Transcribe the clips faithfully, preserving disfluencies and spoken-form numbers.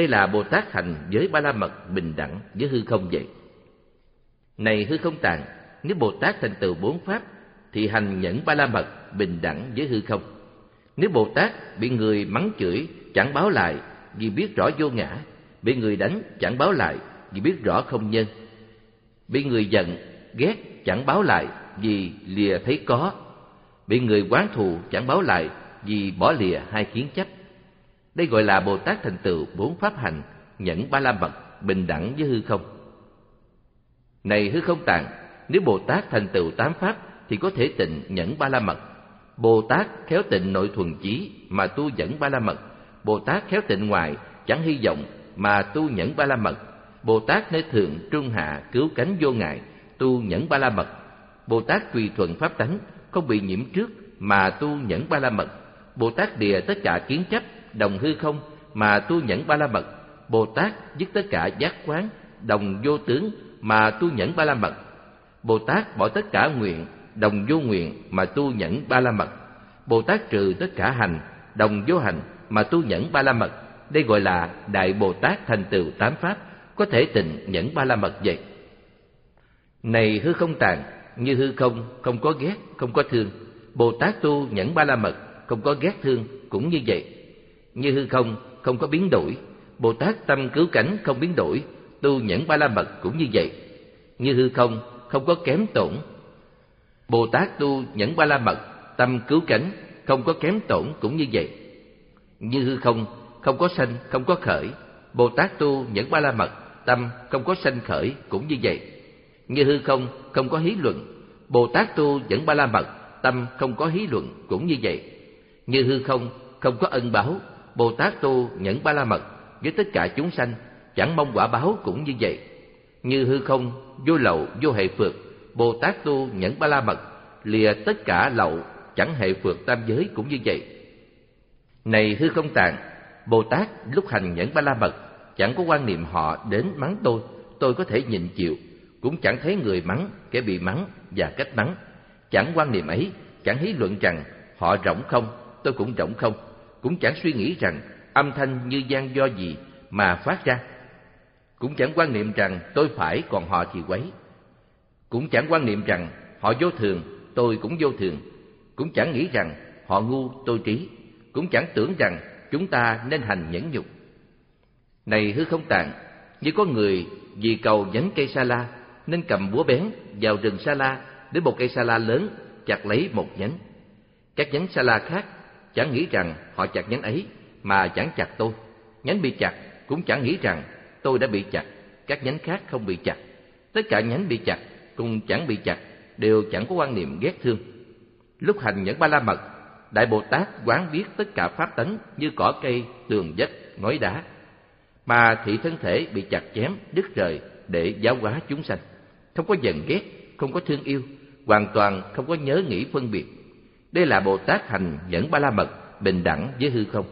Đây là Bồ Tát hành với Ba La Mật bình đẳng với hư không vậy. Này hư không tạng, nếu Bồ Tát thành tựu bốn pháp thì hành nhẫn Ba La Mật bình đẳng với hư không. Nếu Bồ Tát bị người mắng chửi chẳng báo lại vì biết rõ vô ngã, bị người đánh chẳng báo lại vì biết rõ không nhân, bị người giận ghét chẳng báo lại vì lìa thấy có, bị người oán thù chẳng báo lại vì bỏ lìa hai kiến chấp. Đây gọi là Bồ Tát thành tựu bốn pháp hành nhẫn Ba La Mật bình đẳng với hư không. Này hư không tạng, nếu Bồ Tát thành tựu tám pháp thì có thể tịnh nhẫn Ba La Mật. Bồ Tát khéo tịnh nội thuần chí mà tu nhẫn Ba La Mật. Bồ Tát khéo tịnh ngoại chẳng hy vọng mà tu nhẫn Ba La Mật. Bồ Tát nơi thượng trung hạ cứu cánh vô ngại tu nhẫn Ba La Mật. Bồ Tát tùy thuận pháp tánh không bị nhiễm trước mà tu nhẫn Ba La Mật. Bồ Tát đìa tất cả kiến chấp đồng hư không mà tu nhẫn Ba La Mật. Bồ Tát dứt tất cả giác quán đồng vô tướng mà tu nhẫn Ba La Mật. Bồ Tát bỏ tất cả nguyện đồng vô nguyện mà tu nhẫn Ba La Mật. Bồ Tát trừ tất cả hành đồng vô hành mà tu nhẫn Ba La Mật. Đây gọi là Đại Bồ Tát thành tựu tám pháp, có thể tịnh nhẫn Ba La Mật vậy. Này hư không tạng, như hư không không có ghét, không có thương. Bồ Tát tu nhẫn Ba La Mật không có ghét thương cũng như vậy. Như hư không không có biến đổi. Bồ Tát tâm cứu cánh không biến đổi, tu nhẫn Ba La Mật cũng như vậy. Như hư không không có kém tổn. Bồ Tát tu nhẫn Ba La Mật, tâm cứu cánh không có kém tổn cũng như vậy. Như hư không không có sanh, không có khởi. Bồ Tát tu nhẫn Ba La Mật, tâm không có sanh khởi cũng như vậy. Như hư không không có hí luận. Bồ Tát tu nhẫn Ba La Mật, tâm không có hí luận cũng như vậy. Như hư không không có ân báo. Bồ Tát tu nhẫn Ba La Mật với tất cả chúng sanh chẳng mong quả báo cũng như vậy. Như hư không vô lậu vô hệ phược. Bồ Tát tu nhẫn Ba La Mật lìa tất cả lậu chẳng hệ phược tam giới cũng như vậy. Này hư không tạng, Bồ Tát lúc hành nhẫn Ba La Mật chẳng có quan niệm họ đến mắng tôi, tôi có thể nhịn chịu, cũng chẳng thấy người mắng, kẻ bị mắng và cách mắng. Chẳng quan niệm ấy, chẳng hí luận rằng họ rỗng không, tôi cũng rỗng không, cũng chẳng suy nghĩ rằng âm thanh như gian do gì mà phát ra. Cũng chẳng quan niệm rằng tôi phải còn họ thì quấy. Cũng chẳng quan niệm rằng họ vô thường, tôi cũng vô thường. Cũng chẳng nghĩ rằng họ ngu, tôi trí. Cũng chẳng tưởng rằng chúng ta nên hành nhẫn nhục. Này hư không tạng, như có người vì cầu nhánh cây sa la nên cầm búa bén vào rừng sa la đến một cây sa la lớn chặt lấy một nhánh. Các nhánh sa la khác chẳng nghĩ rằng họ chặt nhánh ấy mà chẳng chặt tôi. Nhánh bị chặt cũng chẳng nghĩ rằng tôi đã bị chặt, các nhánh khác không bị chặt. Tất cả nhánh bị chặt cùng chẳng bị chặt đều chẳng có quan niệm ghét thương. Lúc hành nhẫn Ba La Mật, Đại Bồ Tát quán biết tất cả pháp tánh như cỏ cây, tường vách, ngói đá, mà thị thân thể bị chặt chém, đứt rời để giáo hóa chúng sanh. Không có giận ghét, không có thương yêu, hoàn toàn không có nhớ nghĩ phân biệt. Đây là Bồ Tát hành nhẫn Ba La Mật bình đẳng với hư không.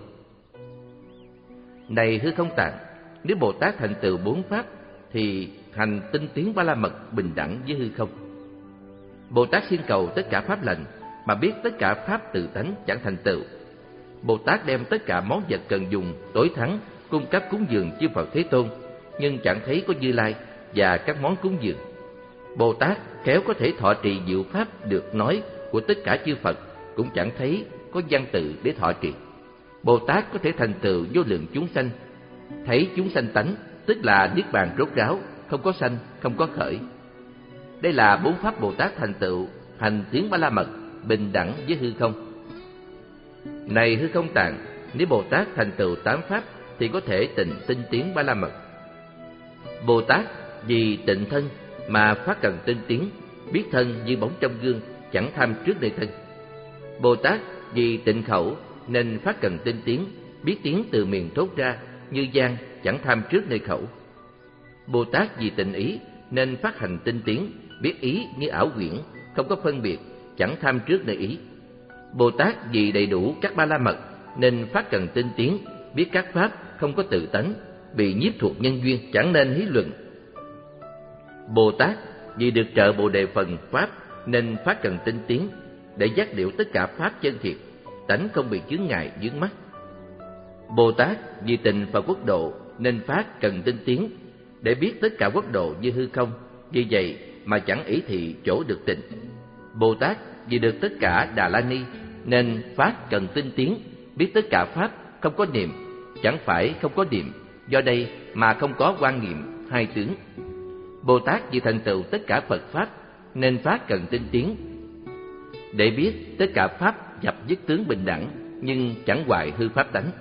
Này hư không tạng, nếu Bồ Tát thành tựu bốn pháp thì hành tinh tiến Ba La Mật bình đẳng với hư không. Bồ Tát xin cầu tất cả pháp lành mà biết tất cả pháp tự tánh chẳng thành tựu. Bồ Tát đem tất cả món vật cần dùng tối thắng cung cấp cúng dường chư Phật Thế Tôn, nhưng chẳng thấy có Như Lai và các món cúng dường. Bồ Tát khéo có thể thọ trì diệu pháp được nói của tất cả chư Phật, cũng chẳng thấy có văn tự để thọ trì. Bồ Tát có thể thành tựu vô lượng chúng sanh, thấy chúng sanh tánh, tức là niết bàn rốt ráo, không có sanh, không có khởi. Đây là bốn pháp Bồ Tát thành tựu hành tiến Ba La Mật bình đẳng với hư không. Này hư không tạng, nếu Bồ Tát thành tựu tám pháp thì có thể tịnh tinh tiến Ba La Mật. Bồ Tát vì tịnh thân mà phát cần tinh tiến, biết thân như bóng trong gương, chẳng tham trước nơi thân. Bồ Tát vì tịnh khẩu nên phát cần tinh tiến, biết tiếng từ miệng thốt ra như gian, chẳng tham trước nơi khẩu. Bồ Tát vì tịnh ý nên phát hành tinh tiến, biết ý như ảo quyển, không có phân biệt, chẳng tham trước nơi ý. Bồ Tát vì đầy đủ các Ba La Mật nên phát cần tinh tiến, biết các pháp không có tự tánh, bị nhiếp thuộc nhân duyên, chẳng nên hí luận. Bồ Tát vì được trợ Bồ Đề phần pháp nên phát cần tinh tiến, để giác điệu tất cả pháp chân thiệt, tánh không bị chướng ngại vướng mắc. Bồ Tát vì tình Phật quốc độ nên Pháp cần tinh tiến để biết tất cả quốc độ như hư không, vì vậy mà chẳng ý thị chỗ được tịnh. Bồ Tát vì được tất cả Đà La Ni nên Pháp cần tinh tiến, biết tất cả Pháp không có niệm, chẳng phải không có niệm, do đây mà không có quan niệm hai tướng. Bồ Tát vì thành tựu tất cả Phật Pháp nên Pháp cần tinh tiến để biết tất cả Pháp nhập nhất tướng bình đẳng, nhưng chẳng hoại hư Pháp tánh.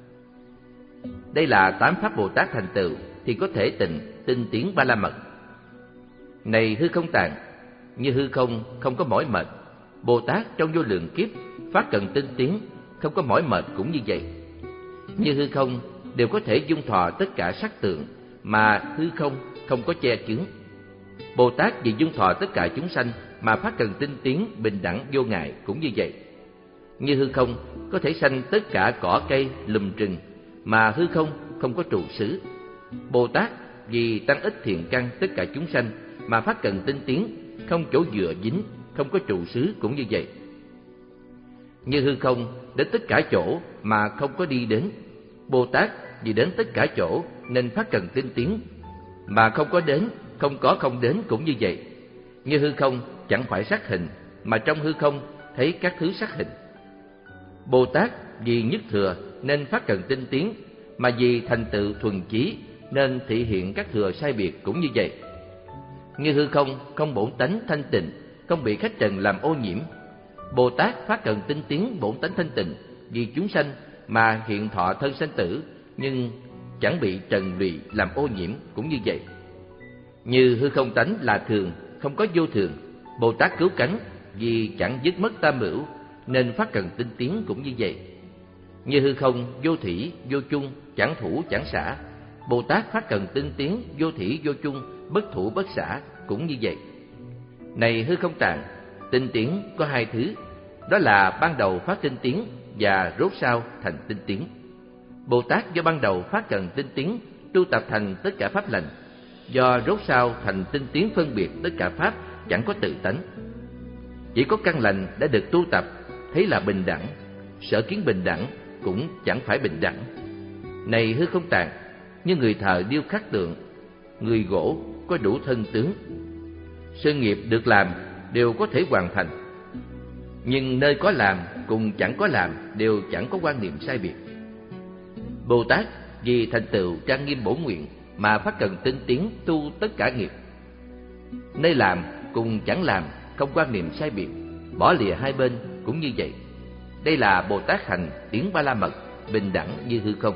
Đây là tám Pháp Bồ Tát thành tựu thì có thể tịnh, tinh tiến ba la mật. Này hư không tạng, như hư không không có mỏi mệt, Bồ Tát trong vô lượng kiếp Pháp cần tinh tiến, không có mỏi mệt cũng như vậy. Như hư không đều có thể dung thọ tất cả sắc tượng, mà hư không không có che chướng. Bồ Tát vì dung thọ tất cả chúng sanh mà Pháp cần tinh tiến bình đẳng vô ngại cũng như vậy. Như hư không có thể sanh tất cả cỏ cây lùm rừng, mà hư không không có trụ xứ. Bồ Tát vì tăng ích thiện căn tất cả chúng sanh mà Pháp cần tinh tiến, không chỗ dựa dính, không có trụ xứ cũng như vậy. Như hư không đến tất cả chỗ mà không có đi đến. Bồ Tát vì đến tất cả chỗ nên Pháp cần tinh tiến, mà không có đến, không có không đến cũng như vậy. Như hư không chẳng phải sắc hình, mà trong hư không thấy các thứ sắc hình. Bồ Tát vì nhất thừa nên Pháp cần tinh tiến, mà vì thành tựu thuần chí nên thị hiện các thừa sai biệt cũng như vậy. Như hư không không bổn tánh thanh tịnh, không bị khách trần làm ô nhiễm. Bồ Tát Pháp cần tinh tiến bổn tánh thanh tịnh vì chúng sanh mà hiện thọ thân sanh tử, nhưng chẳng bị trần lụy làm ô nhiễm cũng như vậy. Như hư không tánh là thường, không có vô thường, Bồ Tát cứu cánh vì chẳng dứt mất tam hữu nên Pháp cần tinh tiến cũng như vậy. Như hư không vô thủy vô chung, chẳng thủ chẳng xả, Bồ Tát Pháp cần tinh tiến vô thủy vô chung, bất thủ bất xả cũng như vậy. Này hư không tạng, tinh tiến có hai thứ, đó là ban đầu Pháp tinh tiến và rốt sau thành tinh tiến. Bồ Tát do ban đầu Pháp cần tinh tiến tu tập thành tất cả pháp lành, do rốt sau thành tinh tiến phân biệt tất cả Pháp chẳng có tự tánh. Chỉ có căn lành đã được tu tập thấy là bình đẳng, sở kiến bình đẳng cũng chẳng phải bình đẳng. Này hư không tạng, như người thợ điêu khắc tượng, người gỗ có đủ thân tướng, sự nghiệp được làm đều có thể hoàn thành, nhưng nơi có làm cùng chẳng có làm đều chẳng có quan niệm sai biệt. Bồ Tát vì thành tựu trang nghiêm bổn nguyện mà Pháp cần tinh tiến tu tất cả nghiệp. Nơi làm cùng chẳng làm không quan niệm sai biệt, bỏ lìa hai bên cũng như vậy. Đây là Bồ Tát hành tiến ba la mật bình đẳng như hư không.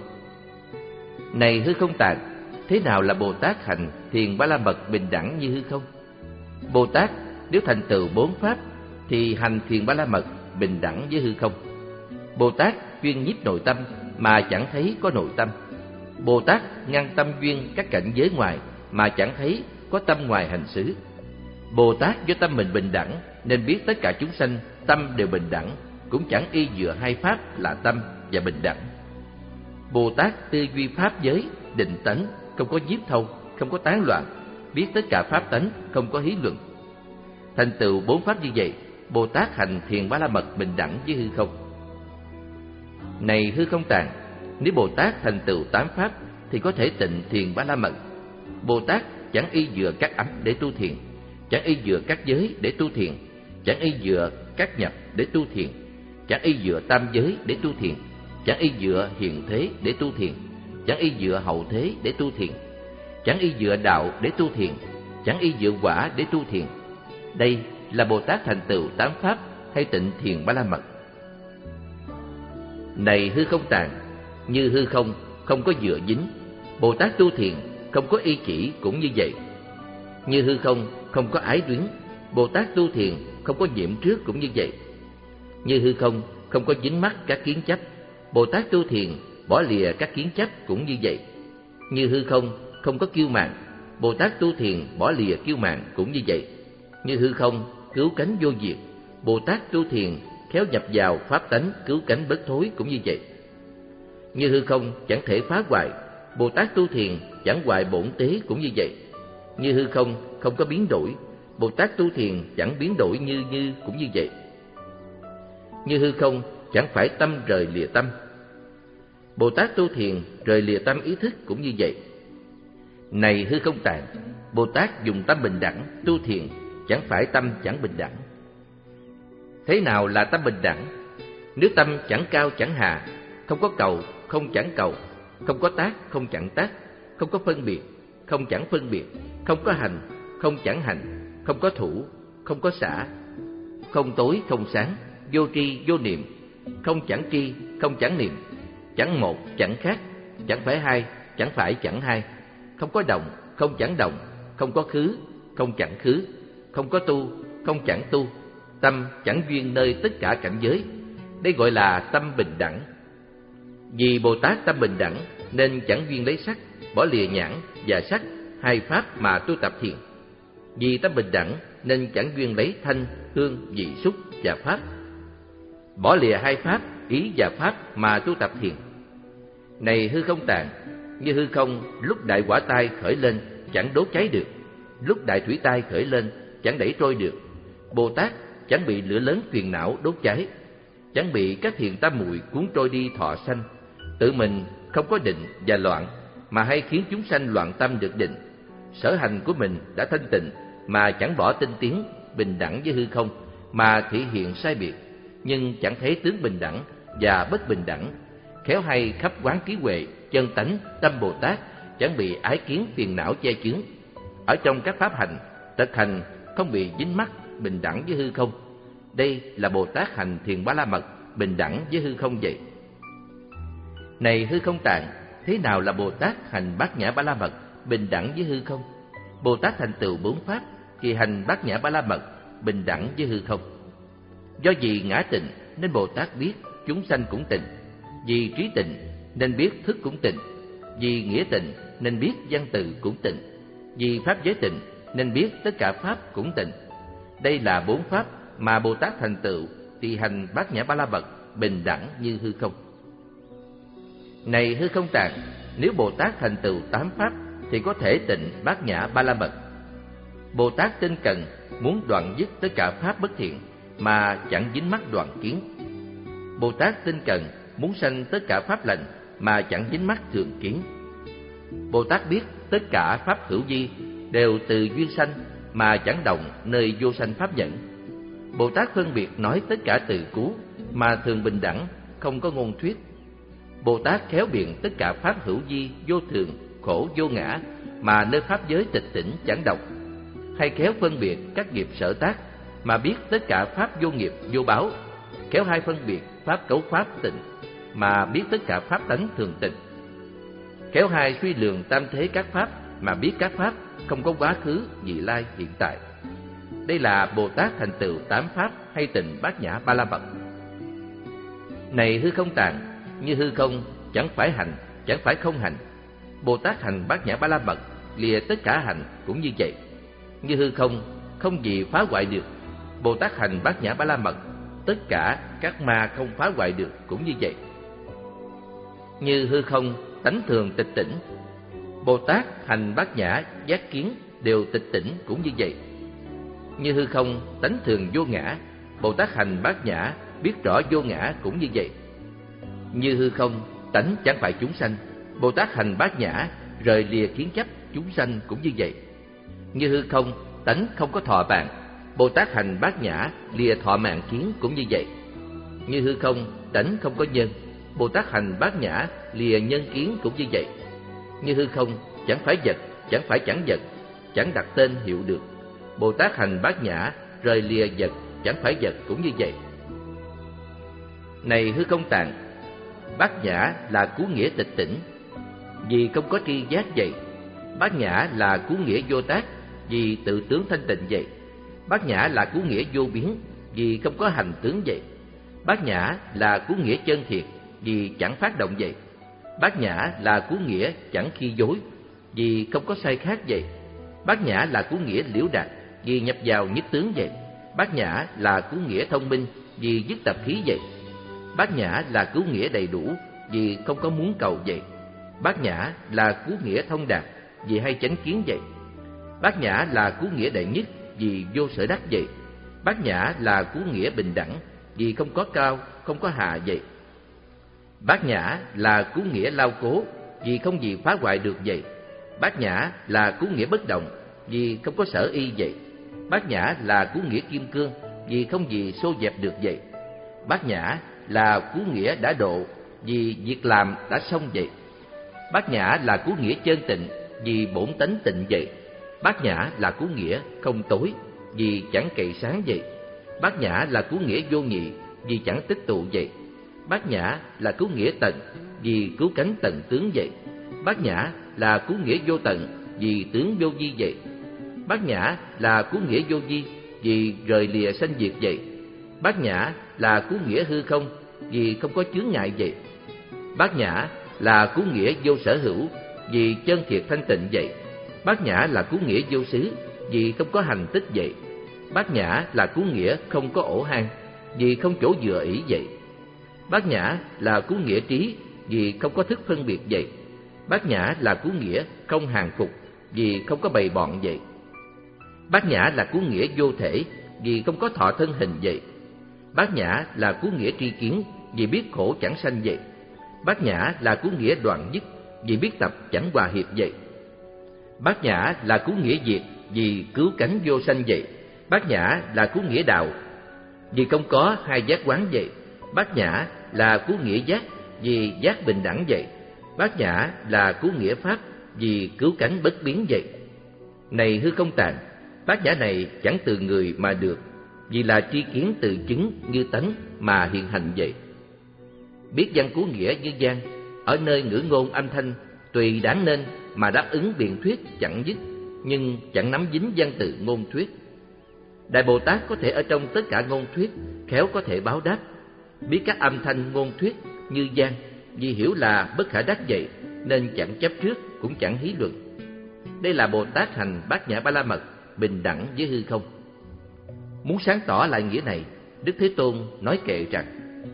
Này hư không tạng, thế nào là Bồ Tát hành thiền ba la mật bình đẳng như hư không? Bồ Tát nếu thành tựu bốn pháp thì hành thiền ba la mật bình đẳng với hư không. Bồ Tát chuyên nhiếp nội tâm mà chẳng thấy có nội tâm. Bồ Tát ngăn tâm duyên các cảnh giới ngoài mà chẳng thấy có tâm ngoài hành xứ. Bồ Tát do tâm mình bình đẳng nên biết tất cả chúng sanh tâm đều bình đẳng, cũng chẳng y dựa hai pháp là tâm và bình đẳng. Bồ Tát tư duy pháp giới, định tánh, không có nhiếp thâu, không có tán loạn, biết tất cả pháp tánh, không có hí luận. Thành tựu bốn pháp như vậy, Bồ Tát hành thiền ba la mật bình đẳng với hư không. Này hư không tạng, nếu Bồ Tát thành tựu tám pháp thì có thể tịnh thiền ba la mật. Bồ Tát chẳng y dựa các ấm để tu thiền, chẳng y dựa các giới để tu thiền, chẳng y dựa các nhập để tu thiền, chẳng y dựa tam giới để tu thiền, chẳng y dựa hiện thế để tu thiền, chẳng y dựa hậu thế để tu thiền, chẳng y dựa đạo để tu thiền, chẳng y dựa quả để tu thiền. Đây là Bồ Tát thành tựu tám pháp hay tịnh thiền ba la mật. Này hư không tạng, như hư không không có dựa dính, Bồ Tát tu thiền không có y chỉ cũng như vậy. Như hư không không có ái luyến, Bồ Tát tu thiền không có nhiễm trước cũng như vậy. Như hư không không có dính mắc các kiến chấp, Bồ Tát tu thiền bỏ lìa các kiến chấp cũng như vậy. Như hư không không có kiêu mạn, Bồ Tát tu thiền bỏ lìa kiêu mạn cũng như vậy. Như hư không cứu cánh vô diệt, Bồ Tát tu thiền khéo nhập vào pháp tánh cứu cánh bất thối cũng như vậy. Như hư không chẳng thể phá hoại, Bồ Tát tu thiền chẳng hoại bổn tế cũng như vậy. Như hư không không có biến đổi, Bồ Tát tu thiền chẳng biến đổi như như cũng như vậy. Như hư không chẳng phải tâm rời lìa tâm, Bồ Tát tu thiền rời lìa tâm ý thức cũng như vậy. Này hư không tạng, Bồ Tát dùng tâm bình đẳng tu thiền, chẳng phải tâm chẳng bình đẳng. Thế nào là tâm bình đẳng? Nếu tâm chẳng cao chẳng hạ, không có cầu, không chẳng cầu, không có tác, không chẳng tác, không có phân biệt, không chẳng phân biệt, không có hành, không chẳng hành, không có thủ, không có xả, không tối, không sáng, vô tri, vô niệm, không chẳng tri, không chẳng niệm, chẳng một, chẳng khác, chẳng phải hai, chẳng phải chẳng hai, không có động, không chẳng động, không có khứ, không chẳng khứ, không có tu, không chẳng tu, tâm chẳng duyên nơi tất cả cảnh giới. Đây gọi là tâm bình đẳng. Vì Bồ Tát tâm bình đẳng nên chẳng duyên lấy sắc, bỏ lìa nhãn và sắc, hai pháp mà tu tập thiền. Vì tâm bình đẳng nên chẳng duyên lấy thanh, hương, vị, xúc và pháp, bỏ lìa hai pháp, ý và pháp mà tu tập thiền. Này hư không tạng, như hư không lúc đại quả tai khởi lên chẳng đốt cháy được, lúc đại thủy tai khởi lên chẳng đẩy trôi được. Bồ Tát chẳng bị lửa lớn phiền não đốt cháy, chẳng bị các thiền tam muội cuốn trôi đi thọ sanh, tự mình không có định và loạn, mà hay khiến chúng sanh loạn tâm được định. Sở hành của mình đã thanh tịnh, mà chẳng bỏ tinh tiến, bình đẳng với hư không, mà thể hiện sai biệt, nhưng chẳng thấy tướng bình đẳng và bất bình đẳng. Khéo hay khắp quán trí huệ, chân tánh, tâm Bồ Tát, chẳng bị ái kiến phiền não che chướng. Ở trong các pháp hành, thực hành không bị dính mắc, bình đẳng với hư không. Đây là Bồ Tát hành thiền Ba La Mật, bình đẳng với hư không vậy. Này hư không tạng, thế nào là Bồ Tát hành Bát Nhã Ba La Mật, bình đẳng với hư không? Bồ Tát thành tựu bốn pháp thì hành Bát Nhã Ba La Mật, bình đẳng với hư không. Do vì ngã tịnh nên Bồ Tát biết chúng sanh cũng tịnh, vì trí tịnh nên biết thức cũng tịnh, vì nghĩa tịnh nên biết văn từ cũng tịnh, vì pháp giới tịnh nên biết tất cả pháp cũng tịnh. Đây là bốn pháp mà Bồ Tát thành tựu thì hành Bát Nhã Ba La Mật, bình đẳng như hư không. Này hư không tạng, nếu Bồ Tát thành tựu tám pháp thì có thể tịnh Bát Nhã Ba La Mật. Bồ Tát tinh cần muốn đoạn dứt tất cả pháp bất thiện mà chẳng dính mắc đoạn kiến. Bồ Tát tinh cần muốn sanh tất cả pháp lành mà chẳng dính mắc thường kiến. Bồ Tát biết tất cả pháp hữu vi đều từ duyên sanh mà chẳng động nơi vô sanh pháp nhẫn. Bồ Tát phân biệt nói tất cả từ cú mà thường bình đẳng, không có ngôn thuyết. Bồ Tát khéo biện tất cả pháp hữu vi, vô thường, khổ, vô ngã mà nơi pháp giới tịch tỉnh chẳng động. Hay khéo phân biệt các nghiệp sở tác mà biết tất cả pháp vô nghiệp, vô báo. Khéo hay phân biệt pháp cấu pháp tịnh mà biết tất cả pháp tánh thường tịnh. Khéo hai suy lường tam thế các pháp mà biết các pháp không có quá khứ, vị lai, hiện tại. Đây là Bồ Tát thành tựu tám pháp hay tịnh Bát Nhã Ba La Mật. Này hư không tạng, như hư không chẳng phải hành, chẳng phải không hành. Bồ Tát hành Bát Nhã Ba La Mật, lìa tất cả hành cũng như vậy. Như hư không, không gì phá hoại được. Bồ Tát hành Bát Nhã Ba La Mật, tất cả các ma không phá hoại được cũng như vậy. Như hư không, tánh thường tịch tỉnh. Bồ Tát hành Bát Nhã giác kiến đều tịch tỉnh cũng như vậy. Như hư không, tánh thường vô ngã. Bồ Tát hành Bát Nhã biết rõ vô ngã cũng như vậy. Như hư không, tánh chẳng phải chúng sanh. Bồ Tát hành Bát Nhã rời lìa kiến chấp chúng sanh cũng như vậy. Như hư không, tánh không có thọ mạng. Bồ Tát hành Bát Nhã lìa thọ mạng kiến cũng như vậy. Như hư không, tánh không có nhân. Bồ Tát hành Bát Nhã lìa nhân kiến cũng như vậy. Như hư không, chẳng phải vật, chẳng phải chẳng vật, chẳng đặt tên hiệu được. Bồ Tát hành Bát Nhã rời lìa vật, chẳng phải vật cũng như vậy. Này hư không tạng, Bát Nhã là cú nghĩa tịch tỉnh, vì không có tri giác vậy. Bát Nhã là cú nghĩa vô tác, vì tự tướng thanh tịnh vậy. Bát Nhã là cú nghĩa vô biến, vì không có hành tướng vậy. Bát Nhã là cú nghĩa chân thiệt, vì chẳng phát động vậy. Bát Nhã là cú nghĩa chẳng khi dối, vì không có sai khác vậy. Bát Nhã là cú nghĩa liễu đạt, vì nhập vào nhất tướng vậy. Bát Nhã là cú nghĩa thông minh, vì dứt tập khí vậy. Bát Nhã là cú nghĩa đầy đủ, vì không có muốn cầu vậy. Bát Nhã là cú nghĩa thông đạt, vì hay chánh kiến vậy. Bát Nhã là cú nghĩa đệ nhất, vì vô sở đắc vậy. Bát Nhã là cú nghĩa bình đẳng, vì không có cao, không có hạ vậy. Bát nhã là cú nghĩa lao cố, vì không gì phá hoại được vậy. Bát nhã là cú nghĩa bất động, vì không có sở y vậy. Bát nhã là cú nghĩa kim cương, vì không gì xô dẹp được vậy. Bát nhã là cú nghĩa đã độ, vì việc làm đã xong vậy. Bát nhã là cú nghĩa chân tịnh, vì bổn tánh tịnh vậy. Bát nhã là cú nghĩa không tối, vì chẳng cậy sáng vậy. Bát nhã là cú nghĩa vô nhị, vì chẳng tích tụ vậy. Bát nhã là cú nghĩa tận, vì cứu cánh tận tướng vậy. Bát nhã là cú nghĩa vô tận, vì tướng vô vi vậy. Bát nhã là cú nghĩa vô vi, vì rời lìa sanh diệt vậy. Bát nhã là cú nghĩa hư không, vì không có chướng ngại vậy. Bát nhã là cú nghĩa vô sở hữu, vì chân thiệt thanh tịnh vậy. Bát nhã là cú nghĩa vô xứ, vì không có hành tích vậy. Bát nhã là cú nghĩa không có ổ hang, vì không chỗ dựa ỷ vậy. Bát nhã là cú nghĩa trí, vì không có thức phân biệt vậy. Bát nhã là cú nghĩa không hàng phục, vì không có bầy bọn vậy. Bát nhã là cú nghĩa vô thể, vì không có thọ thân hình vậy. Bát nhã là cú nghĩa tri kiến, vì biết khổ chẳng sanh vậy. Bát nhã là cú nghĩa đoạn dứt, vì biết tập chẳng hòa hiệp vậy. Bát nhã là cú nghĩa diệt, vì cứu cánh vô sanh vậy. Bát nhã là cú nghĩa đạo, vì không có hai giác quán vậy. Bát nhã là cú nghĩa giác, vì giác bình đẳng vậy. Bát nhã là cú nghĩa pháp, vì cứu cánh bất biến vậy. Này hư không tạng, bát nhã này chẳng từ người mà được, vì là tri kiến tự chứng như tánh mà hiện hành vậy. Biết văn cú nghĩa như gian, ở nơi ngữ ngôn âm thanh tùy đáng nên mà đáp ứng biện thuyết chẳng dứt, nhưng chẳng nắm dính văn từ ngôn thuyết. Đại Bồ Tát có thể ở trong tất cả ngôn thuyết khéo có thể báo đáp. Biết các âm thanh ngôn thuyết như gian, vì hiểu là bất khả đắc vậy, nên chẳng chấp trước cũng chẳng hí luận. Đây là Bồ Tát hành bát nhã ba la mật, bình đẳng với hư không. Muốn sáng tỏ lại nghĩa này, Đức Thế Tôn nói kệ rằng: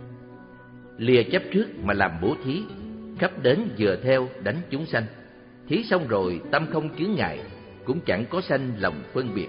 lìa chấp trước mà làm bố thí, khắp đến vừa theo đánh chúng sanh. Thí xong rồi tâm không chướng ngại, cũng chẳng có sanh lòng phân biệt.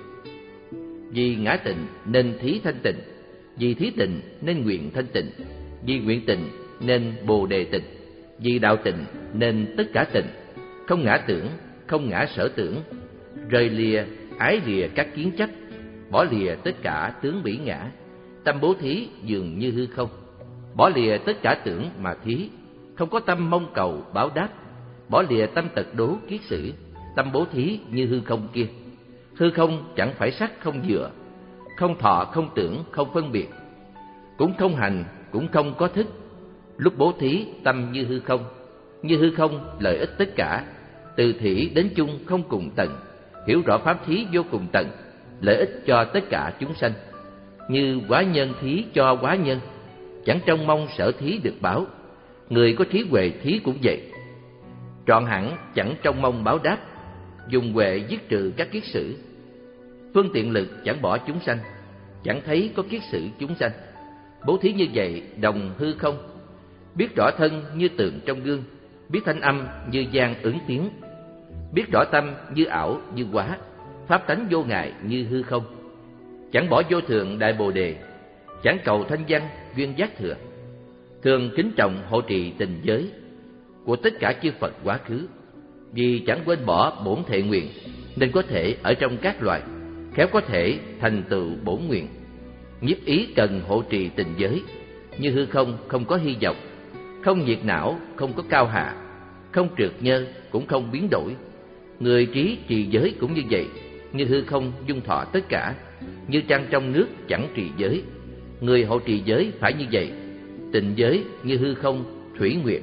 Vì ngã tịnh nên thí thanh tịnh, vì thí tịnh nên nguyện thanh tịnh, vì nguyện tịnh nên bồ đề tịnh, vì đạo tịnh nên tất cả tịnh. Không ngã tưởng, không ngã sở tưởng, rời lìa ái lìa các kiến chấp, bỏ lìa tất cả tướng bỉ ngã. Tâm bố thí dường như hư không, bỏ lìa tất cả tưởng mà thí, không có tâm mong cầu báo đáp. Bỏ lìa tâm tật đố kiết sử, tâm bố thí như hư không kia. Hư không chẳng phải sắc không dựa, không thọ không tưởng không phân biệt, cũng không hành cũng không có thức. Lúc bố thí tâm như hư không, như hư không lợi ích tất cả, từ thỉ đến chung không cùng tận. Hiểu rõ pháp thí vô cùng tận, lợi ích cho tất cả chúng sanh. Như quá nhân thí cho quá nhân, chẳng trông mong sở thí được báo. Người có trí huệ thí cũng vậy, trọn hẳn chẳng trông mong báo đáp. Dùng huệ dứt trừ các kiết sử, phương tiện lực chẳng bỏ chúng sanh, chẳng thấy có kiết sử chúng sanh. Bố thí như vậy đồng hư không, biết rõ thân như tượng trong gương, biết thanh âm như gian ứng tiếng, biết rõ tâm như ảo như quá, pháp tánh vô ngại như hư không. Chẳng bỏ vô thượng đại bồ đề, chẳng cầu thanh văn duyên giác thừa. Thường kính trọng hộ trì tình giới của tất cả chư Phật quá khứ, vì chẳng quên bỏ bổn thệ nguyện, nên có thể ở trong các loài, khéo có thể thành tựu bổn nguyện. Nhiếp ý cần hộ trì tình giới, như hư không không có hy vọng, không nhiệt não, không có cao hạ, không trượt nhơ, cũng không biến đổi. Người trí trì giới cũng như vậy, như hư không dung thọ tất cả, như trăng trong nước chẳng trì giới. Người hộ trì giới phải như vậy, tịnh giới như hư không thủy nguyện.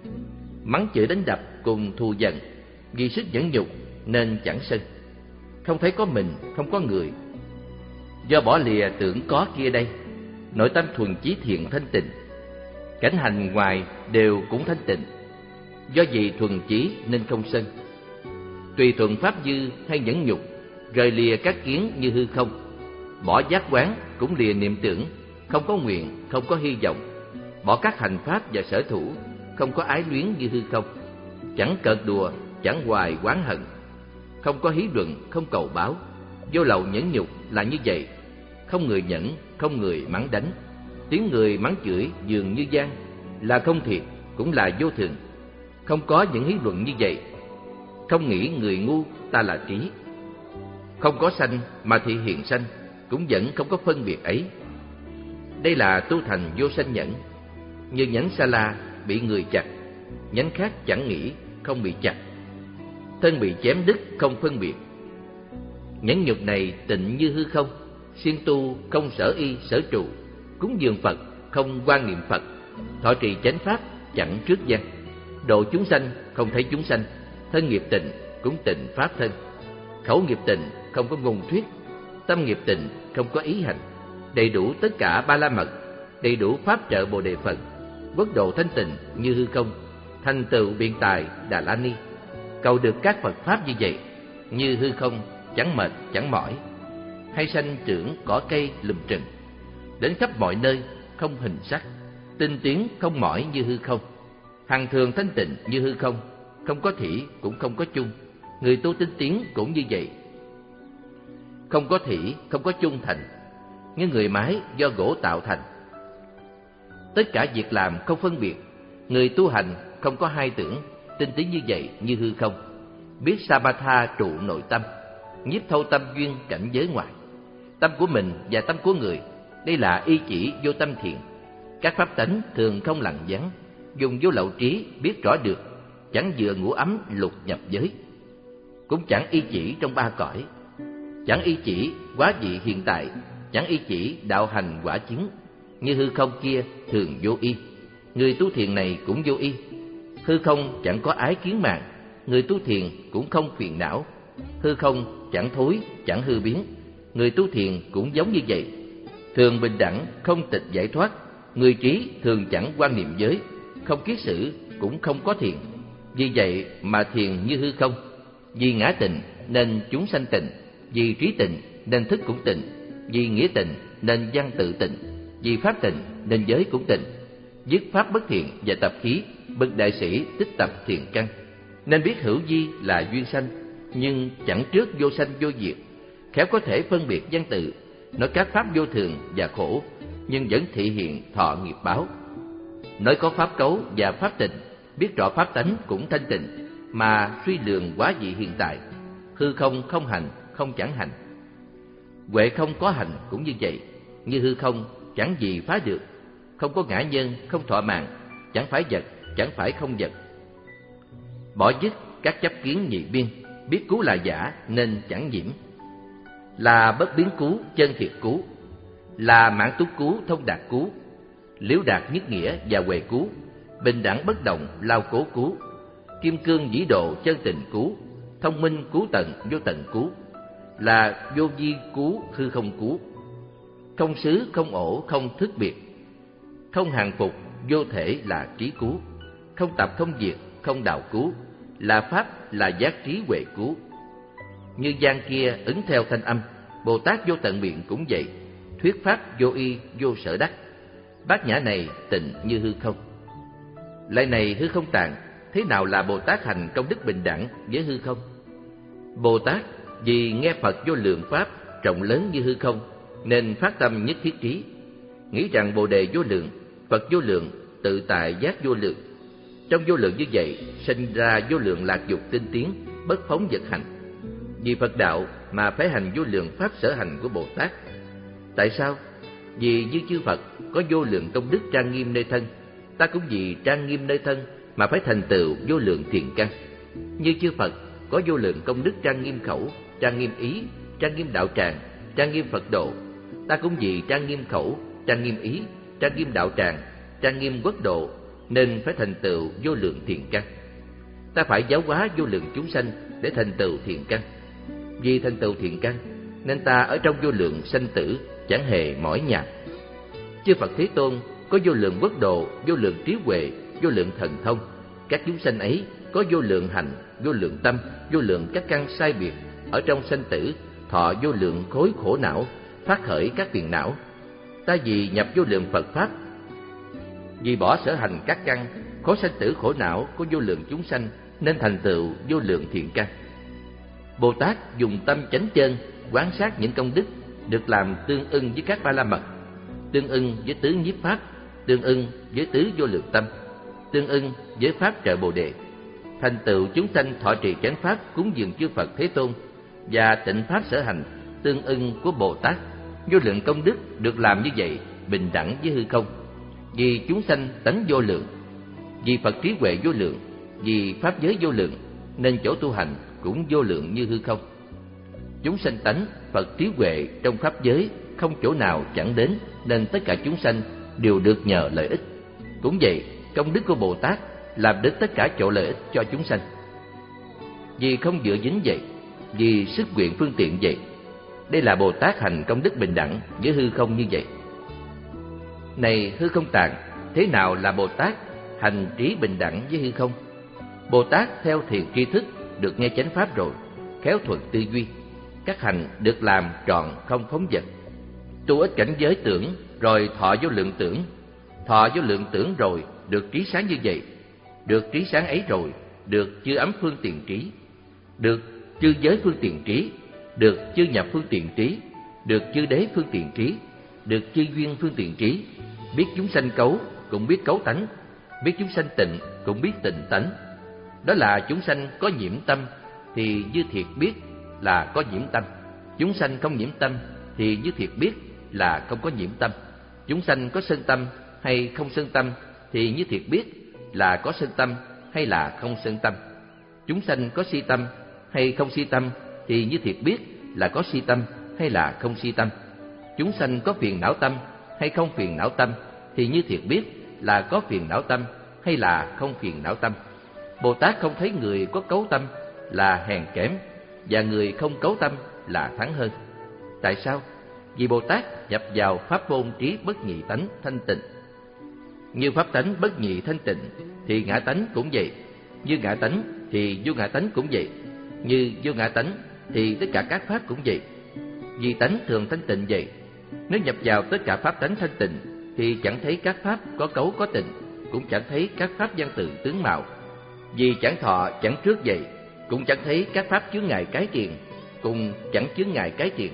Mắng chửi đánh đập cùng thù giận, vì sức nhẫn nhục nên chẳng sân. Không thấy có mình, không có người, do bỏ lìa tưởng có kia đây. Nội tâm thuần chí thiện thanh tịnh, cảnh hành ngoài đều cũng thanh tịnh. Do vì thuần chí nên không sân. Tùy thuận pháp dư hay nhẫn nhục, rời lìa các kiến như hư không. Bỏ giác quán cũng lìa niệm tưởng, không có nguyện, không có hy vọng. Bỏ các hành pháp và sở thủ, không có ái luyến như hư không. Chẳng cợt đùa, chẳng hoài oán hận, không có hí luận, không cầu báo. Vô lậu nhẫn nhục là như vậy, không người nhẫn, không người mắng đánh. Tiếng người mắng chửi dường như gian, là không thiệt, cũng là vô thường. Không có những lý luận như vậy. Không nghĩ người ngu ta là trí. Không có sanh mà thị hiện sanh, cũng vẫn không có phân biệt ấy. Đây là tu thành vô sanh nhẫn. Như nhánh sa la bị người chặt, nhánh khác chẳng nghĩ, không bị chặt. Thân bị chém đứt không phân biệt. Nhẫn nhục này tịnh như hư không. Siêng tu không sở y sở trụ. Cúng dường Phật không quan niệm Phật. Thọ trì chánh pháp chẳng trước gian. Độ chúng sanh không thấy chúng sanh. Thân nghiệp tịnh cũng tịnh pháp thân. Khẩu nghiệp tịnh không có ngôn thuyết. Tâm nghiệp tịnh không có ý hành. Đầy đủ tất cả ba la mật. Đầy đủ pháp trợ Bồ Đề Phần. Quốc độ thanh tịnh như hư không. Thành tựu biện tài Đà La Ni. Cầu được các Phật pháp như vậy, như hư không, chẳng mệt chẳng mỏi. Hay sanh trưởng cỏ cây lùm trừng, đến khắp mọi nơi không hình sắc. Tinh tiến không mỏi như hư không. Hằng thường thanh tịnh như hư không. Không có thỉ cũng không có chung. Người tu tinh tiến cũng như vậy. Không có thỉ, không có chung thành. Như người mái do gỗ tạo thành. Tất cả việc làm không phân biệt. Người tu hành không có hai tưởng. Tinh tiến như vậy như hư không. Biết Samatha trụ nội tâm. Nhiếp thâu tâm duyên cảnh giới ngoài. Tâm của mình và tâm của người. Đây là y chỉ vô tâm thiện. Các pháp tánh thường không lặng vắng. Dùng vô lậu trí biết rõ được. Chẳng vừa ngủ ấm lục nhập giới. Cũng chẳng y chỉ trong ba cõi. Chẳng y chỉ quá vị hiện tại. Chẳng y chỉ đạo hành quả chứng. Như hư không kia thường vô y. Người tu thiền này cũng vô y. Hư không chẳng có ái kiến mạng. Người tu thiền cũng không phiền não. Hư không chẳng thối, chẳng hư biến. Người tu thiền cũng giống như vậy. Thường bình đẳng, không tịch giải thoát. Người trí thường chẳng quan niệm giới. Không kiết sử, cũng không có thiền. Vì vậy mà thiền như hư không. Vì ngã tịnh nên chúng sanh tịnh. Vì trí tịnh nên thức cũng tịnh. Vì nghĩa tịnh nên văn tự tịnh. Vì pháp tịnh nên giới cũng tịnh. Dứt pháp bất thiện và tập khí, bậc đại sĩ tích tập thiện căn. Nên biết hữu vi là duyên sanh, nhưng chẳng trước vô sanh vô diệt. Khéo có thể phân biệt văn tự, nói các pháp vô thường và khổ, nhưng vẫn thị hiện thọ nghiệp báo. Nói có pháp cấu và pháp tịnh, biết rõ pháp tánh cũng thanh tịnh, mà suy lường quá vị hiện tại. Hư không không hành, không chẳng hành. Huệ không có hành cũng như vậy. Như hư không chẳng gì phá được. Không có ngã nhân, không thọ mạng. Chẳng phải vật, chẳng phải không vật. Bỏ dứt các chấp kiến nhị biên. Biết cứu là giả nên chẳng nhiễm. Là bất biến cứu, chân thiệt cứu. Là mãn túc cứu, thông đạt cứu. Liễu đạt nhất nghĩa và huệ cứu. Bình đẳng bất động, lao cố cứu. Kim cương dĩ độ, chân tình cứu. Thông minh cứu tận, vô tận cứu. Là vô vi cứu, hư không cứu. Không xứ, không ổ, không thức biệt. Không hàng phục, vô thể là trí cứu. Không tập, không diệt, không đạo cứu. Là pháp, là giác trí huệ cứu. Như gian kia ứng theo thanh âm. Bồ Tát vô tận miệng cũng vậy. Thuyết pháp vô y, vô sở đắc. Bát nhã này tịnh như hư không. Lại này hư không tạng, thế nào là Bồ Tát hành công đức bình đẳng với hư không? Bồ Tát vì nghe Phật vô lượng pháp rộng lớn như hư không, nên phát tâm nhất thiết trí, nghĩ rằng Bồ đề vô lượng, Phật vô lượng, tự tại giác vô lượng. Trong vô lượng như vậy, sinh ra vô lượng lạc dục tinh tiến, bất phóng vật hành. Vì Phật đạo mà phải hành vô lượng pháp sở hành của Bồ Tát. Tại sao? Vì như chư Phật có vô lượng công đức trang nghiêm nơi thân, ta cũng vì trang nghiêm nơi thân mà phải thành tựu vô lượng thiền căn. Như chư Phật có vô lượng công đức trang nghiêm khẩu, trang nghiêm ý, trang nghiêm đạo tràng, trang nghiêm Phật độ, ta cũng vì trang nghiêm khẩu, trang nghiêm ý, trang nghiêm đạo tràng, trang nghiêm quốc độ, nên phải thành tựu vô lượng thiền căn. Ta phải giáo hóa vô lượng chúng sanh để thành tựu thiền căn. Vì thành tựu thiền căn nên ta ở trong vô lượng sanh tử chẳng hề mỏi nhọc. Chư Phật Thế Tôn có vô lượng quốc độ, vô lượng trí huệ, vô lượng thần thông. Các chúng sanh ấy có vô lượng hành, vô lượng tâm, vô lượng các căn sai biệt, ở trong sanh tử thọ vô lượng khối khổ não, phát khởi các phiền não. Ta vì nhập vô lượng Phật pháp, vì bỏ sở hành các căn, khối sanh tử khổ não của vô lượng chúng sanh, nên thành tựu vô lượng thiện căn. Bồ Tát dùng tâm chánh chân quán sát những công đức được làm tương ưng với các ba la mật, tương ưng với tứ nhiếp pháp, tương ưng với tứ vô lượng tâm. tương ưng với pháp trợ Bồ Đề. Thành tựu chúng sanh thọ trì chánh pháp cúng dường chư Phật Thế Tôn và tịnh pháp sở hành tương ưng của Bồ Tát. Vô lượng công đức được làm như vậy bình đẳng với hư không. Vì chúng sanh tánh vô lượng, vì Phật trí huệ vô lượng, vì pháp giới vô lượng, nên chỗ tu hành cũng vô lượng như hư không. Chúng sanh tánh, Phật trí huệ trong pháp giới không chỗ nào chẳng đến, nên tất cả chúng sanh đều được nhờ lợi ích. Cũng vậy, công đức của Bồ Tát làm đến tất cả chỗ lợi ích cho chúng sanh. Vì không dựa dính vậy, vì sức nguyện phương tiện vậy, đây là Bồ Tát hành công đức bình đẳng với hư không như vậy. Này hư không tạng, thế nào là Bồ Tát hành trí bình đẳng với hư không? Bồ Tát theo thiền tri thức được nghe chánh pháp rồi, khéo thuận tư duy, các hành được làm trọn không phóng dật. Tu ít cảnh giới tưởng rồi thọ vô lượng tưởng, thọ vô lượng tưởng rồi được trí sáng như vậy, được trí sáng ấy rồi được chư ấm phương tiện trí, được chư giới phương tiện trí, được chư nhập phương tiện trí, được chư đế phương tiện trí, được chư duyên phương tiện trí, biết chúng sanh cấu cũng biết cấu tánh, biết chúng sanh tịnh cũng biết tịnh tánh. Đó là chúng sanh có nhiễm tâm thì Như Thiệt biết là có nhiễm tâm, chúng sanh không nhiễm tâm thì Như Thiệt biết là không có nhiễm tâm. Chúng sanh có sân tâm hay không sân tâm thì Như Thiệt biết là có sân tâm hay là không sân tâm. Chúng sanh có si tâm hay không si tâm thì Như Thiệt biết là có si tâm hay là không si tâm. Chúng sanh có phiền não tâm hay không phiền não tâm thì Như Thiệt biết là có phiền não tâm hay là không phiền não tâm. Bồ Tát không thấy người có cấu tâm là hèn kém và người không cấu tâm là thắng hơn. Tại sao? Vì Bồ Tát nhập vào pháp môn trí bất nhị tánh thanh tịnh. Như pháp tánh bất nhị thanh tịnh thì ngã tánh cũng vậy, như ngã tánh thì vô ngã tánh cũng vậy, như vô ngã tánh thì tất cả các pháp cũng vậy. Vì tánh thường thanh tịnh vậy, nếu nhập vào tất cả pháp tánh thanh tịnh thì chẳng thấy các pháp có cấu có tịnh, cũng chẳng thấy các pháp văn tự tướng mạo. Vì chẳng thọ chẳng trước vậy, cũng chẳng thấy các pháp chướng ngại cái tiền, cùng chẳng chướng ngại cái tiền.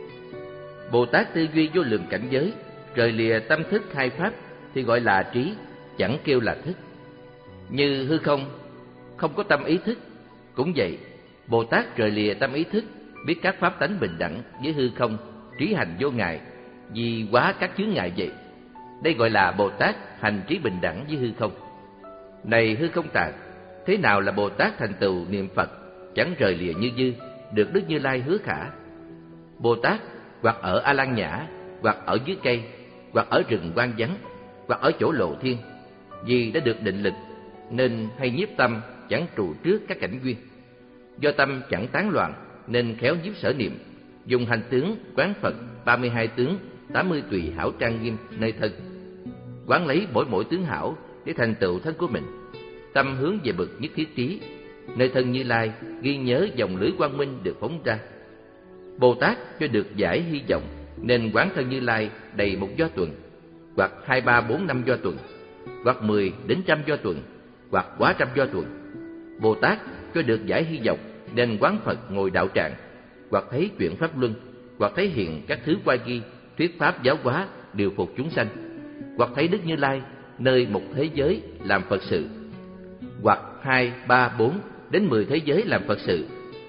Bồ Tát tư duy vô lượng cảnh giới, rời lìa tâm thức hai pháp thì gọi là trí, chẳng kêu là thức. Như hư không không có tâm ý thức, cũng vậy, Bồ Tát rời lìa tâm ý thức, biết các pháp tánh bình đẳng với hư không, trí hành vô ngại, vì quá các chướng ngại vậy. Đây gọi là Bồ Tát hành trí bình đẳng với hư không. Này hư không tạng, thế nào là Bồ Tát thành tựu niệm Phật chẳng rời lìa như dư, được Đức Như Lai hứa khả? Bồ Tát hoặc ở A Lan Nhã, hoặc ở dưới cây, hoặc ở rừng hoang vắng, hoặc ở chỗ lộ thiên, vì đã được định lực nên hay nhiếp tâm chẳng trụ trước các cảnh duyên. Do tâm chẳng tán loạn nên khéo nhiếp sở niệm, dùng hành tướng quán Phật ba mươi hai tướng tám mươi tùy hảo trang nghiêm nơi thân, quán lấy mỗi mỗi tướng hảo để thành tựu thân của mình. Tâm hướng về bậc nhất thiết trí, nơi thân Như Lai ghi nhớ dòng lưới quang minh được phóng ra. Bồ Tát cho được giải hy vọng nên quán thân Như Lai đầy một do tuần, hoặc hai ba bốn năm do tuần, hoặc mười đến trăm do tuần, hoặc quá trăm do tuần. Bồ Tát cho được giải hy vọng nên quán Phật ngồi đạo trạng, hoặc thấy chuyện pháp luân, hoặc thấy hiện các thứ qua ghi thuyết pháp giáo hóa điều phục chúng sanh, hoặc thấy Đức Như Lai nơi một thế giới làm Phật sự, hoặc hai ba bốn đến mười thế giới làm Phật sự,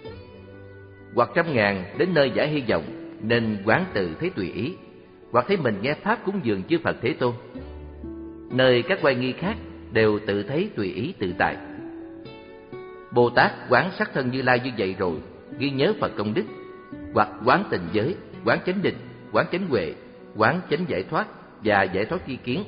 hoặc trăm ngàn đến nơi giải hy vọng nên quán tự thấy tùy ý, hoặc thấy mình nghe pháp cúng dường chư Phật Thế Tôn. Nơi các oai nghi khác đều tự thấy tùy ý tự tại. Bồ Tát quán sắc thân Như Lai như vậy rồi ghi nhớ Phật công đức, hoặc quán tình giới, quán chánh định, quán chánh huệ, quán chánh giải thoát và giải thoát tri kiến,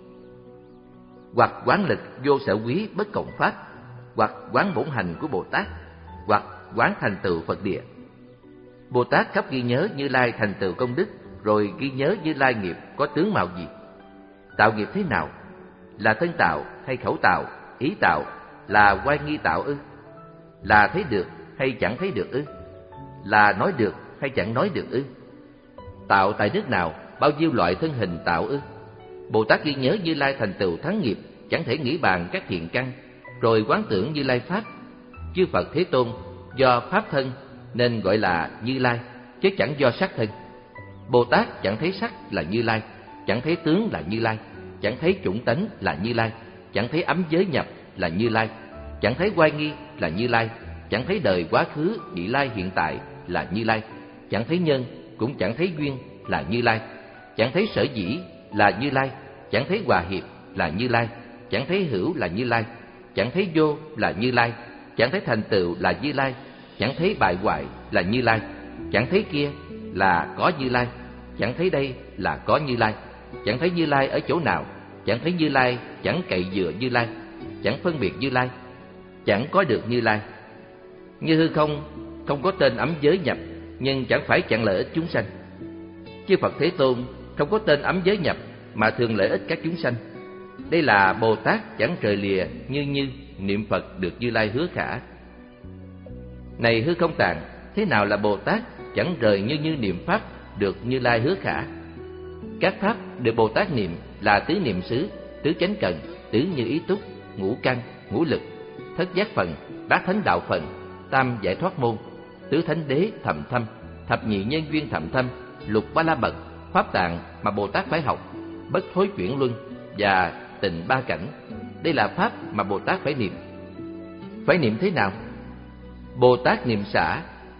hoặc quán lực vô sở quý bất cộng pháp, hoặc quán bổn hành của Bồ Tát, hoặc quán thành tựu Phật địa. Bồ Tát khắp ghi nhớ Như Lai thành tựu công đức, rồi ghi nhớ Như Lai nghiệp có tướng mạo gì, tạo nghiệp thế nào, là thân tạo hay khẩu tạo, ý tạo, là oai nghi tạo ư, là thấy được hay chẳng thấy được ư, là nói được hay chẳng nói được ư, tạo tại nước nào, bao nhiêu loại thân hình tạo ư. Bồ Tát ghi nhớ Như Lai thành tựu thắng nghiệp, chẳng thể nghĩ bàn các thiện căn, rồi quán tưởng Như Lai pháp. Chư Phật Thế Tôn do pháp thân nên gọi là Như Lai, chứ chẳng do sắc thân. Bồ Tát chẳng thấy sắc là Như Lai, chẳng thấy tướng là Như Lai, chẳng thấy chủng tánh là Như Lai, chẳng thấy ấm giới nhập là Như Lai, chẳng thấy oai nghi là Như Lai, chẳng thấy đời quá khứ, vị lai hiện tại là Như Lai, chẳng thấy nhân, cũng chẳng thấy duyên là Như Lai, chẳng thấy sở dĩ là Như Lai, chẳng thấy hòa hiệp là Như Lai, chẳng thấy hữu là Như Lai, chẳng thấy vô là Như Lai, chẳng thấy thành tựu là Như Lai, chẳng thấy bại hoại là Như Lai, chẳng thấy kia là có Như Lai, chẳng thấy đây là có Như Lai, chẳng thấy Như Lai ở chỗ nào, chẳng thấy Như Lai, chẳng cậy dựa Như Lai, chẳng phân biệt Như Lai, chẳng có được Như Lai. Như hư không không có tên ấm giới nhập, nhưng chẳng phải chẳng lợi ích chúng sanh. Chư Phật Thế Tôn không có tên ấm giới nhập mà thường lợi ích các chúng sanh. Đây là Bồ Tát chẳng rời lìa như như niệm Phật được Như Lai hứa khả. Này hư không tạng, thế nào là Bồ Tát chẳng rời như như niệm Pháp được Như Lai hứa khả? Các Pháp được Bồ Tát niệm là tứ niệm xứ, tứ chánh cần, tứ như ý túc, ngũ căn, ngũ lực, thất giác phần, bát thánh đạo phần, tam giải thoát môn, tứ thánh đế thầm thâm, thập nhị nhân duyên thầm thâm, lục ba la mật, pháp tạng mà Bồ Tát phải học, bất thối chuyển luân và tịnh ba cảnh. Đây là Pháp mà Bồ Tát phải niệm. Phải niệm thế nào? Bồ Tát niệm xả,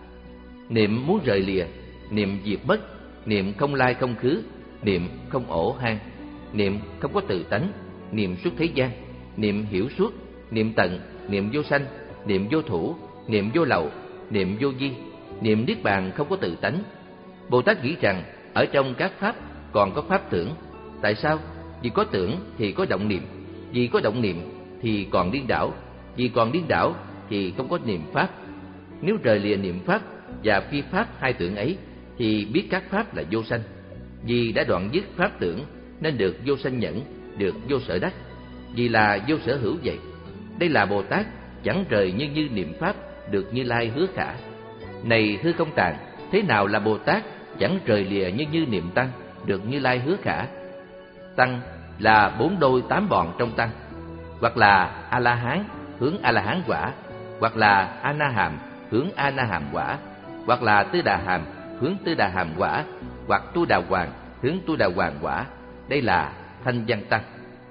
niệm muốn rời lìa, niệm diệt mất, niệm không lai không khứ, niệm không ổ hang, niệm không có tự tánh, niệm suốt thế gian, niệm hiểu suốt, niệm tận, niệm vô sanh, niệm vô thủ, niệm vô lậu, niệm vô di, niệm niết bàn không có tự tánh. Bồ Tát nghĩ rằng ở trong các Pháp còn có Pháp tưởng. Tại sao? Vì có tưởng thì có động niệm, vì có động niệm thì còn điên đảo, vì còn điên đảo thì không có niệm Pháp. Nếu rời lìa niệm Pháp và phi Pháp hai tưởng ấy thì biết các Pháp là vô sanh. Vì đã đoạn dứt Pháp tưởng nên được vô sanh nhẫn, được vô sở đắc, vì là vô sở hữu vậy. Đây là Bồ Tát chẳng rời như như niệm Pháp được Như Lai hứa khả. Này hư không tạng, thế nào là Bồ Tát chẳng rời lìa như như niệm Tăng được Như Lai hứa khả? Tăng là bốn đôi tám bọn trong Tăng, hoặc là A-la-hán hướng A-la-hán quả, hoặc là A-na-hàm hướng A-na-hàm quả, hoặc là Tư Đà Hàm hướng Tư Đà Hàm quả, hoặc Tu Đà Hoàng hướng Tu Đà Hoàng quả. Đây là thanh văn Tăng.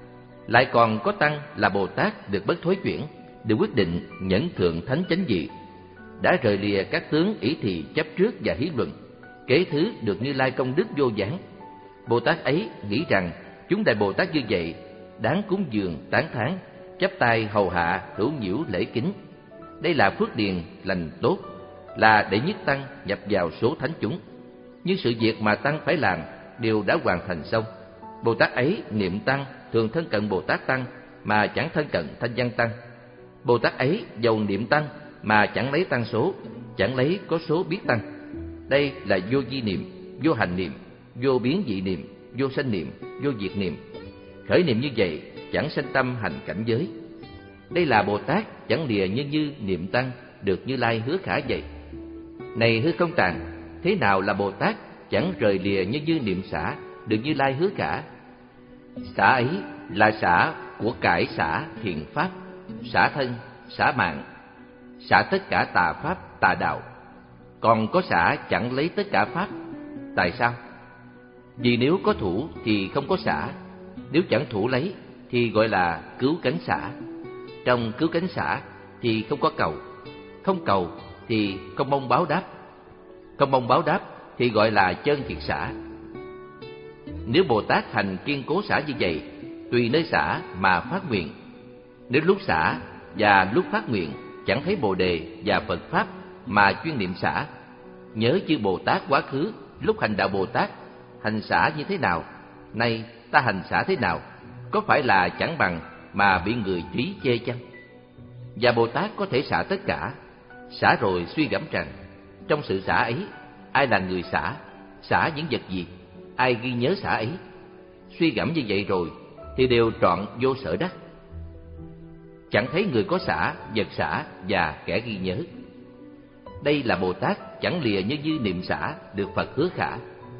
Lại còn có Tăng là Bồ Tát được bất thối chuyển, được quyết định nhẫn thượng thánh chánh vị, đã rời lìa các tướng ỷ thị chấp trước và hí luận, kế thứ được Như Lai công đức vô gián. Bồ Tát ấy nghĩ rằng chúng đại Bồ Tát như vậy đáng cúng dường tán thán, chắp tay hầu hạ hữu nhiễu lễ kính. Đây là phước điền lành tốt, là để nhất Tăng nhập vào số thánh chúng. Nhưng sự việc mà Tăng phải làm đều đã hoàn thành xong. Bồ Tát ấy niệm Tăng thường thân cận Bồ Tát Tăng mà chẳng thân cận thanh văn Tăng. Bồ Tát ấy dầu niệm Tăng mà chẳng lấy Tăng số, chẳng lấy có số biết Tăng. Đây là vô di niệm, vô hành niệm, vô biến dị niệm, vô sanh niệm, vô diệt niệm. Khởi niệm như vậy chẳng sanh tâm hành cảnh giới. Đây là Bồ Tát chẳng lìa như như niệm Tăng được Như Lai hứa khả vậy. Này hư không tạng, thế nào là Bồ Tát chẳng rời lìa như như niệm xả được Như Lai hứa khả? Xả ấy là xả của cải xả thiện pháp, xả thân, xả mạng, xả tất cả tà pháp tà đạo. Còn có xả chẳng lấy tất cả pháp. Tại sao? Vì nếu có thủ thì không có xả, nếu chẳng thủ lấy thì gọi là cứu cánh xả. Trong cứu cánh xả thì không có cầu, không cầu thì không mong báo đáp, không mong báo đáp thì gọi là chân thiệt xả. Nếu Bồ Tát hành kiên cố xả như vậy, tùy nơi xả mà phát nguyện. Nếu lúc xả và lúc phát nguyện chẳng thấy Bồ Đề và Phật Pháp mà chuyên niệm xả, nhớ chư Bồ Tát quá khứ lúc hành đạo Bồ Tát hành xả như thế nào, nay ta hành xả thế nào, có phải là chẳng bằng mà bị người trí chê chăng? Và Bồ Tát có thể xả tất cả, xả rồi suy gẫm rằng trong sự xả ấy ai là người xả, xả những vật gì, ai ghi nhớ xả ấy. Suy gẫm như vậy rồi thì đều trọn vô sở đắc, chẳng thấy người có xả, vật xả và kẻ ghi nhớ. Đây là Bồ Tát chẳng lìa như như niệm xả được Phật hứa khả.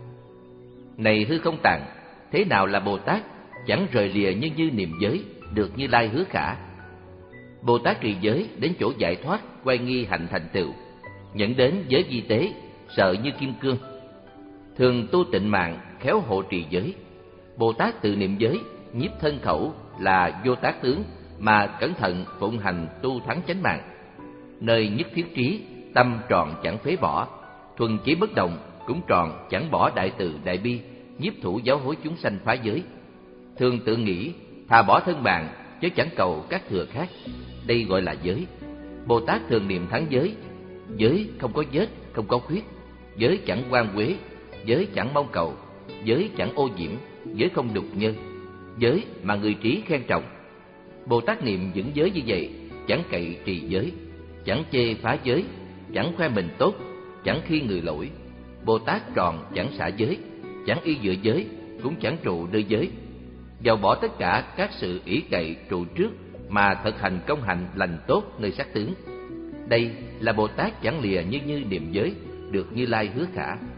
Này hư không tạng, thế nào là Bồ Tát chẳng rời lìa như như niệm giới được Như Lai hứa khả? Bồ Tát trì giới đến chỗ giải thoát, quay nghi hạnh thành tựu, nhận đến giới vi tế, sợ như kim cương. Thường tu tịnh mạng, khéo hộ trì giới. Bồ Tát tự niệm giới, nhiếp thân khẩu, là vô tác tướng, mà cẩn thận phụng hành tu thắng chánh mạng. Nơi nhất thiết trí, tâm tròn chẳng phế bỏ, thuần chí bất động, cũng tròn chẳng bỏ đại từ đại bi, nhiếp thủ giáo hối chúng sanh phá giới. Thường tự nghĩ, thà bỏ thân bạn, chứ chẳng cầu các thừa khác. Đây gọi là giới. Bồ Tát thường niệm thắng giới. Giới không có vết, không có khuyết. Giới chẳng oan quế, giới chẳng mong cầu, giới chẳng ô nhiễm, giới không đục nhơ. Giới mà người trí khen trọng. Bồ Tát niệm vững giới như vậy, chẳng cậy trì giới, chẳng chê phá giới, chẳng khoe mình tốt, chẳng khi người lỗi. Bồ Tát tròn chẳng xả giới, chẳng y dựa giới, cũng chẳng trụ nơi giới. Dầu bỏ tất cả các sự ỷ cậy trụ trước, mà thực hành công hạnh lành tốt nơi sắc tướng. Đây là Bồ Tát chẳng lìa như như niệm giới, được Như Lai hứa khả.